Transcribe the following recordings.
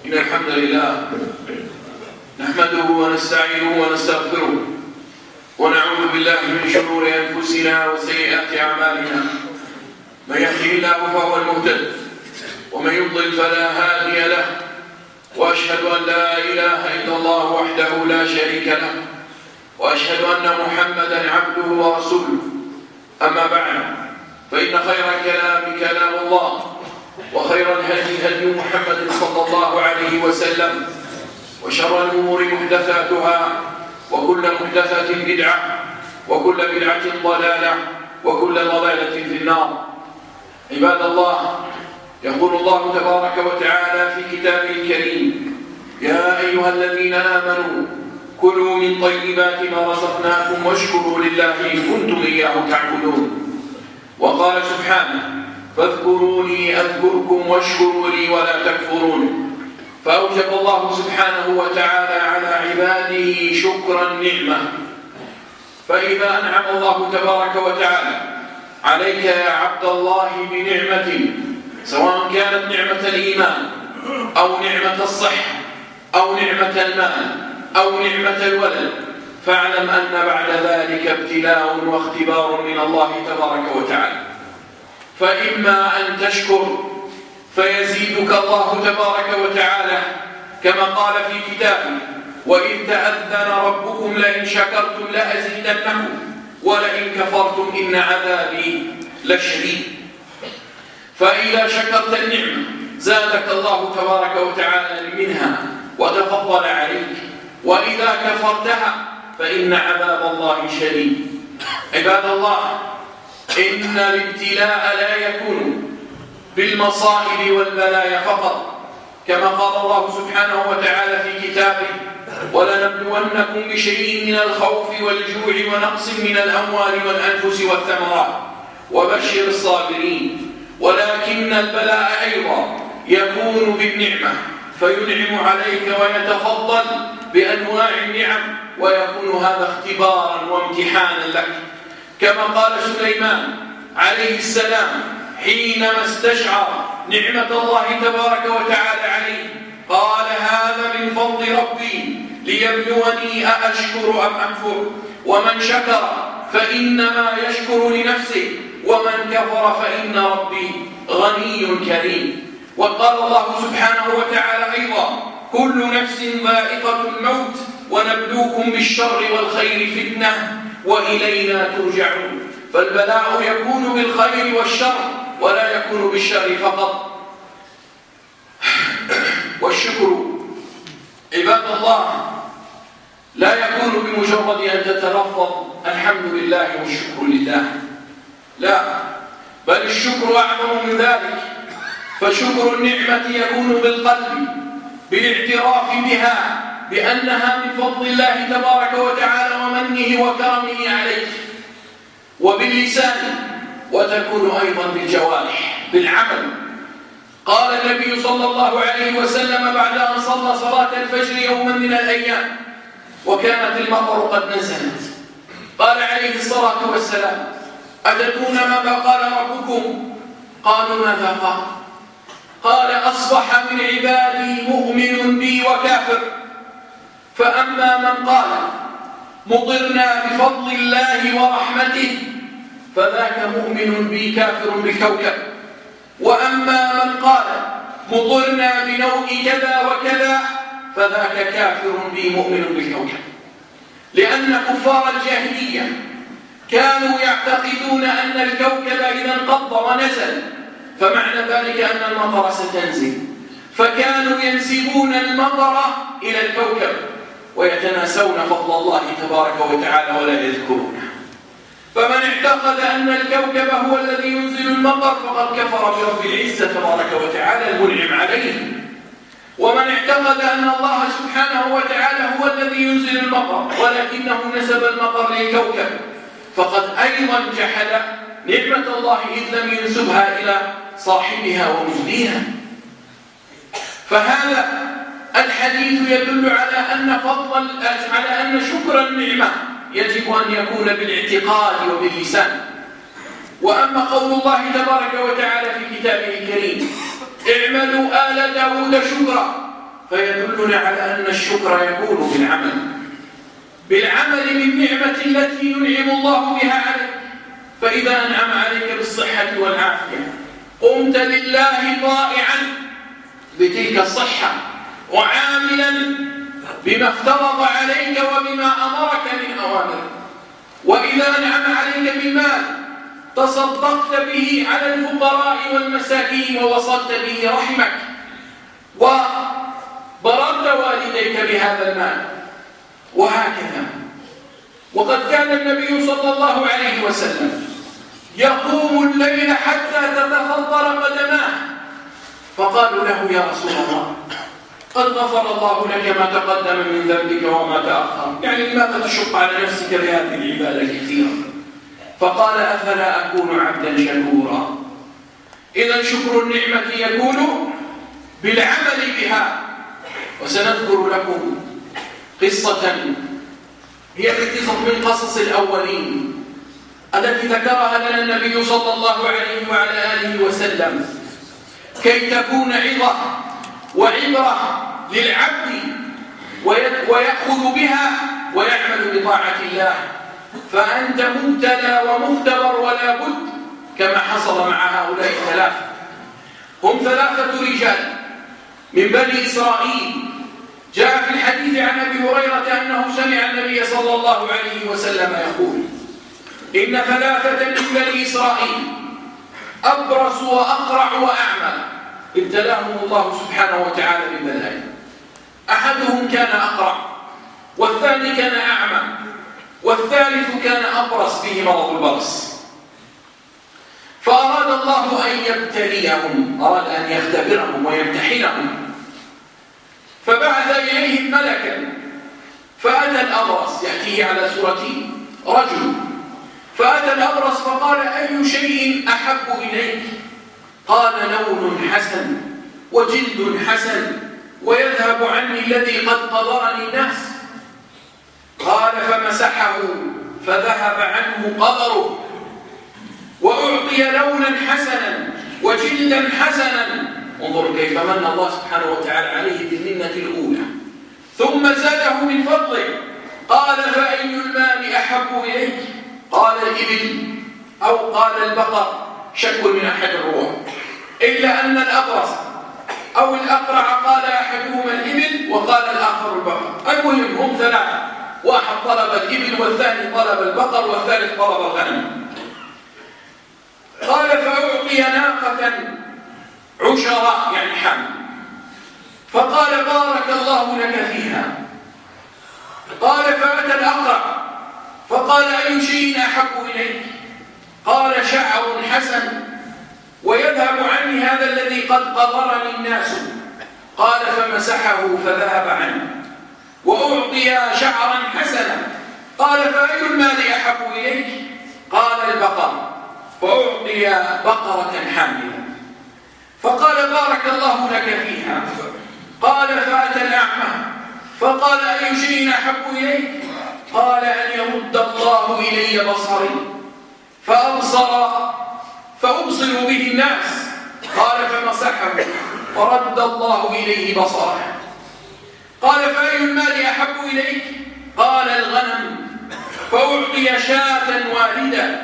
إن الحمد لله نحمده ونستعينه ونستغفره ونعوذ بالله من شرور أنفسنا وسيئات أعمالنا. من يهده الله فهو المهتد ومن يضلل فلا هادي له، وأشهد أن لا إله إلا الله وحده لا شريك له، وأشهد أن محمدا عبده ورسوله. أما بعد، فإن خير الكلام كلام الله، وخير الهدي هدي محمد صلى الله عليه وسلم، وشر الأمور محدثاتها، وكل محدثة بدعة، وكل بدعة ضلالة، وكل ضلالة في النار. عباد الله، يقول الله تبارك وتعالى في كتابه الكريم: يا أيها الذين آمنوا كلوا من طيبات ما رزقناكم واشكروا لله إن كنتم إياه تعبدون. وقال سبحانه: فاذكروني أذكركم واشكروا لي ولا تكفرون. فأوجب الله سبحانه وتعالى على عباده شكر النعمة. فإذا أنعم الله تبارك وتعالى عليك يا عبد الله بنعمة، سواء كانت نعمة الإيمان أو نعمة الصحة أو نعمة المال أو نعمة الولد، فاعلم أن بعد ذلك ابتلاء واختبار من الله تبارك وتعالى. فإما أن تشكر فيزيدك الله تبارك وتعالى، كما قال في كتابه: وإذ تأذن ربكم لئن شكرتم لأزيدنكم ولئن كفرتم إن عذابي لشديد. فإذا شكرت النعمة زادك الله تبارك وتعالى منها وتفضل عليك، وإذا كفرتها فإن عذاب الله شديد. عباد الله، إن الابتلاء لا يكون بالمصائب والبلايا فقط، كما قال الله سبحانه وتعالى في كتابه: ولنبلونكم بشيء من الخوف والجوع ونقص من الأموال والأنفس والثمرات وبشر الصابرين. ولكن البلاء أيضا يكون بالنعمة، فينعم عليك ويتفضل بأنواع النعم، ويكون هذا اختبارا وامتحانا لك، كما قال سليمان عليه السلام حينما استشعر نعمة الله تبارك وتعالى عليه: قال هذا من فضل ربي ليبلوني أأشكر أم أكفر، ومن شكر فإنما يشكر لنفسه، ومن كفر فإن ربي غني كريم. وقال الله سبحانه وتعالى أيضا: كل نفس ذائقة الموت ونبلوكم بالشر والخير فتنة وإلينا ترجعون. فالبلاء يكون بالخير والشر، ولا يكون بالشر فقط. والشكر عباد الله لا يكون بمجرد أن تتلفظ الحمد لله والشكر لله، لا، بل الشكر أعظم من ذلك. فشكر النعمة يكون بالقلب، بالاعتراف بها بأنها من فضل الله تبارك وتعالى ومنه وكرمه عليك، وباللسان، وتكون أيضا بالجوارح بالعمل. قال النبي صلى الله عليه وسلم بعد أن صلى صلاة الفجر يوما من الأيام وكانت المطر قد نزلت، قال عليه الصلاة والسلام: أتدرون ماذا قال ربكم؟ قالوا: ماذا قال؟ قال: أصبح من عبادي مؤمن بي وكافر، فأما من قال مطرنا بفضل الله ورحمته فذاك مؤمن بي كافر بالكوكب، وأما من قال مطرنا بنوء كذا وكذا فذاك كافر بي مؤمن بالكوكب. لأن كفار الجاهلية كانوا يعتقدون أن الكوكب إذا انقض ونزل فمعنى ذلك أن المطر ستنزل، فكانوا ينسبون المطر إلى الكوكب ويتناسون فضل الله تبارك وتعالى ولا يذكرونه. فمن اعتقد أن الكوكب هو الذي ينزل المطر فقد كفر برب العزة تبارك وتعالى المنعم عليه. ومن اعتقد أن الله سبحانه وتعالى هو الذي ينزل المطر ولكنه نسب المطر للكوكب فقد أيضا جحد نعمة الله إذ لم ينسبها إلى صاحبها ومجديها. فهذا الحديث يدل على أن شكر النعمة يجب أن يكون بالاعتقاد وباللسان. وأما قول الله تبارك وتعالى في كتابه الكريم: اعملوا آل داود شكرا، فيدلنا على أن الشكر يكون بالعمل بالنعمة التي ينعم الله بها عليك. فإذا أنعم عليك بالصحة والعافية قمت لله طائعا بتلك الصحة وعاملا بما افترض عليك وبما أمرك من أوامره. وإذا أنعم عليك بالمال تصدقت به على الفقراء والمساكين ووصلت به رحمك وبررت والديك بهذا المال، وهكذا. وقد كان النبي صلى الله عليه وسلم يقوم الليل حتى تتفطر قدماه، فقالوا له: يا رسول الله، قد غفر الله لك ما تقدم من ذنبك وما تأخر، يعني لماذا تشق على نفسك بهذه العبادة الكثيرة؟ فقال: أفلا أكون عبدا شكورا. إذا شكر النعمة يكون بالعمل بها. وسنذكر لكم قصة هي من قصص الأولين التي ذكرها لنا النبي صلى الله عليه وعلى آله وسلم كي تكون عظة وعبرة للعبد ويأخذ بها ويعمل بطاعة الله. فأنت مبتلى ومختبر ولا بد، كما حصل مع هؤلاء الثلاثة. هم 3 رجال من بني إسرائيل. جاء في الحديث عن أبي هريرة أنه سمع النبي صلى الله عليه وسلم يقول: إن 3 من بني إسرائيل أبرص وأقرع وأعمى ابتلاهم الله سبحانه وتعالى بالبلاء. أحدهم كان أقرع، والثاني كان أعمى، والثالث كان أبرص به مرض البرص. فأراد الله أن يبتليهم، أراد أن يختبرهم ويمتحنهم، فبعث إليهم ملكا فأتى الأبرص يأتيه على صورة رجل، فأتى الأبرص فقال: أي شيء أحب إليك؟ قال: لون حسن وجلد حسن ويذهب عني الذي قد قدرني الناس. قال: فمسحه فذهب عنه قدره، وأعطي لونا حسنا وجلدا حسنا. انظروا كيف من الله سبحانه وتعالى عليه بالمنة الأولى، ثم زاده من فضله. قال: فأي المال أحب إليك؟ قال: الإبل أو قال البقر، شك من أحد الرواة، إلا أن الأبرص أو الأقرع قال أحدهما الإبل وقال الآخر البقر. المهم هم 3، واحد طلب الإبل والثاني طلب البقر والثالث طلب الغنم. قال: فأعطي ناقة عشراء يعني حمل، فقال: بارك الله لك فيها. قال: فأتى الأقرع فقال: أي شيء أحب إليك؟ قال: شعر حسن ويذهب عني هذا الذي قد قدرني الناس. قال: فمسحه فذهب عنه، وأعطي شعرا حسنا. قال: فأي المال أحب إليك؟ قال: البقر، فأعطي بقرة حاملة. فقال: بارك الله لك فيها. قال: فأتى الأعمى فقال: أي شيء أحب إليك؟ قال: أن يرد الله إلي بصري فأبصر به الناس. قال: فمسحه فرد الله إليه بصره. قال: فأي المال أحب إليك؟ قال: الغنم، فأعطي شاة والدة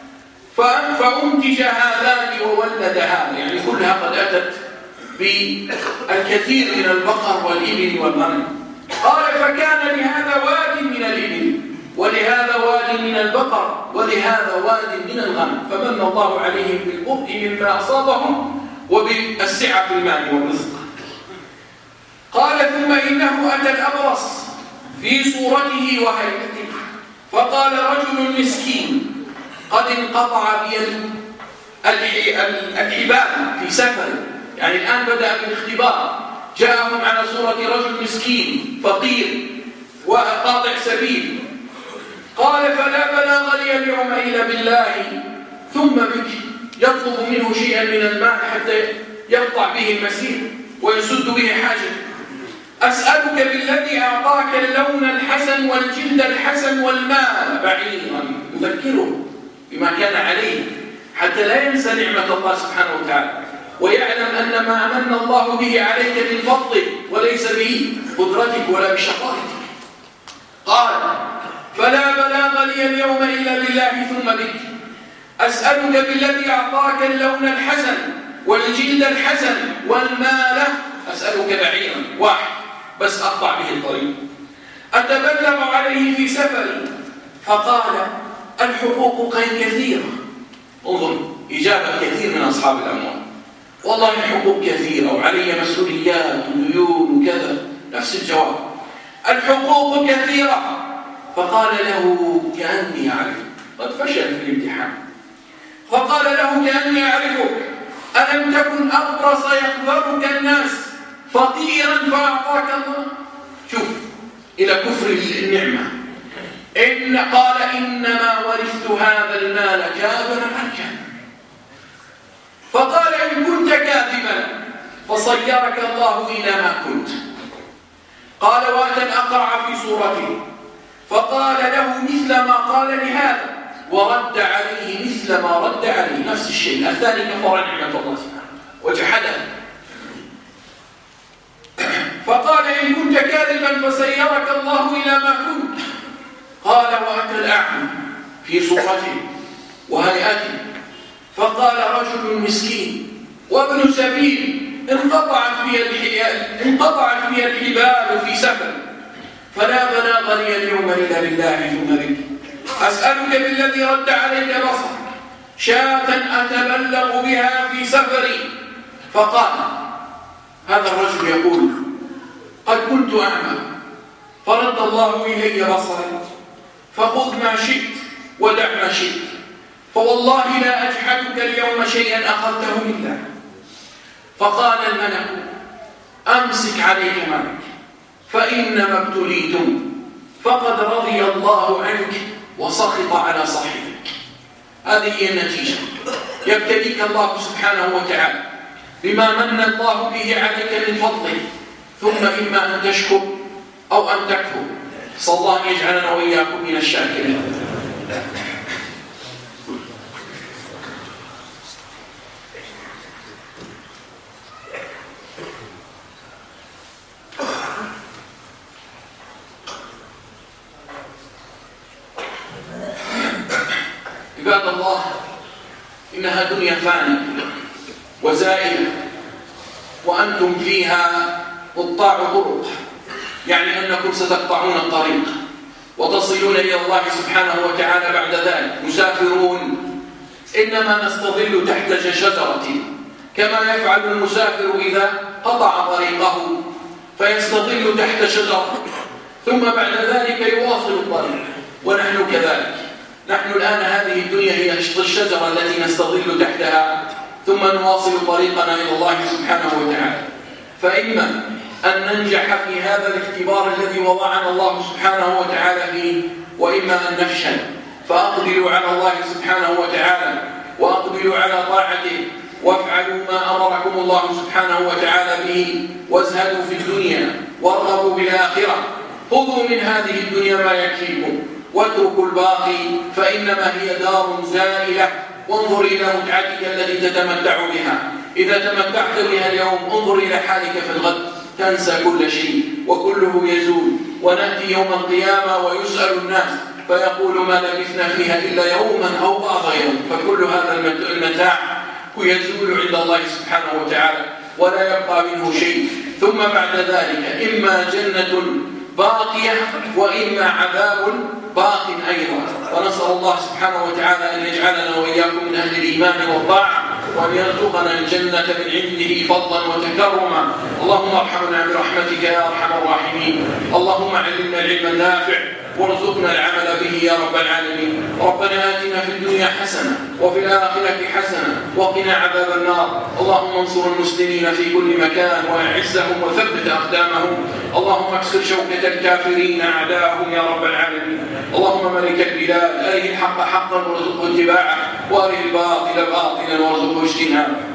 فأنتج هذان وولد هذا، يعني كلها قد أتت بالكثير من البقر والإبل والغنم. قال: فكان لهذا واد من الإبل ولهذا واد من البقر ولهذا واد من الغنم، فمن الله عليهم بالبطء مما أصابهم وبالسعة في المال والرزق. قال: ثم إنه أتى الأبرص في صورته وهيئته، فقال: رجل مسكين قد انقطع بيد الحبال في سفر، يعني الآن بدأ بالاختبار، جاءهم على صورة رجل مسكين فقير وقاطع سبيل. قال: فلا بلاغ لي اليوم إلا بالله ثم بك، يطلب منه شيئا من المال حتى يقطع به المسير ويسد به حاجته. أسألك بالذي أعطاك اللون الحسن والجلد الحسن والمال بعيرا، يذكره بما كان عليه حتى لا ينسى نعمة الله سبحانه وتعالى، ويعلم أن ما أمن الله به عليك من فضله وليس بقدرتك ولا بشطارتك. قال: فلا بلاغ لي اليوم إلا بالله ثم بك، أسألك بالذي أعطاك اللون الحسن والجلد الحسن والمال، أسألك بعيرا واحد بس أقطع به الطريق أتبلغ عليه في سفري. فقال: الحقوق كثيرة. انظر إجابة كثير من أصحاب الأموال: والله الحقوق كثيرة وعلي مسؤوليات وديون وكذا. نفس الجواب: الحقوق كثيرة. فقال له: كأني أعرفك، قد فشل في الامتحان. فقال له: كأني أعرفك، ألم تكن أبرص يقذرك الناس فقيرا فأعطاك الله؟ شوف إلى كفر النعمة. قال: إنما ورثت هذا المال كابرا عن كابر. فقال: إن كنت كاذبا فصيرك الله إلى ما كنت. قال: وأتى الأقرع في صورته فقال له مثل ما قال لهذا ورد عليه مثل ما رد عليه، نفس الشيء. الثاني كفر نعمة الله سبحانه وجحدها. فقال: إن كنت كاذبا فسيرك الله إلى ما كنت. قال: وأتى الأعمى في صورته وهيئته فقال: رجل مسكين وابن سبيل انقطعت بي الحبال في سفر، فلا بلاغ لي اليوم إلا بالله ثم بك، أسألك بالذي رد عليك بصرك شاة أتبلغ بها في سفري. فقال هذا الرجل يقول: قد كنت أعمى فرد الله إلي بصري، فخذ ما شئت ودع ما شئت، فوالله لا أجحدك اليوم شيئا أخذته لله. فقال الملك: أمسك عليك مالك فإنما ابتليتم، فقد رضي الله عنك وسخط على صاحبك. هذه هي النتيجة. يبتليك الله سبحانه وتعالى بما من الله به عليك من فضله، ثم إما أن تشكر أو أن تكفر. صلى الله أن يجعلنا وإياكم من الشاكرين. عباد الله، إنها دنيا فانية وزائلة، وأنتم فيها قطاع طرق، يعني أنكم ستقطعون الطريق وتصلون إلى الله سبحانه وتعالى بعد ذلك. مسافرون إنما نستظل تحت شجرة كما يفعل المسافر إذا قطع طريقه، فيستظل تحت شجرة ثم بعد ذلك يواصل الطريق. ونحن كذلك، نحن الآن هذه الدنيا هي الشجرة التي نستظل تحتها ثم نواصل طريقنا إلى الله سبحانه وتعالى. فإما أن ننجح في هذا الاختبار الذي وضعنا الله سبحانه وتعالى فيه، وإما أن نفشل. فأقبلوا على الله سبحانه وتعالى وأقبلوا على طاعته، وافعلوا ما أمركم الله سبحانه وتعالى به، وازهدوا في الدنيا وارغبوا بالآخرة. خذوا من هذه الدنيا ما يكفيكم واتركوا الباقي، فإنما هي دار زائلة. وانظر إلى متعتك التي تتمتع بها. إذا تمتعت بها اليوم انظر إلى حالك في الغد، تنسى كل شيء وكله يزول. ونأتي يوم القيامة ويسأل الناس فيقول: ما لبثنا فيها إلا يوما أو بعض يوم. فكل هذا المتاع يزول عند الله سبحانه وتعالى ولا يبقى منه شيء. ثم بعد ذلك إما جنة باقية وإما عذاب باق أيضا. ونسأل الله سبحانه وتعالى أن يجعلنا وإياكم من أهل الإيمان والطاعة، وأن يرزقنا الجنة من عنده فضلا وتكرما. اللهم ارحمنا برحمتك يا أرحم الراحمين. اللهم علمنا العلم النافع وارزقنا العمل به يا رب العالمين. ربنا آتنا في الدنيا حسنة وفي الآخرة حسنة وقنا عذاب النار. اللهم انصر المسلمين في كل مكان وأعزهم وثبت أقدامهم. اللهم اكسر شوكة الكافرين أعداءهم يا رب العالمين. اللهم ملك البلاد أره الحق حقا وارزقه اتباعه، وأره الباطل باطلا وارزقه اجتنابه.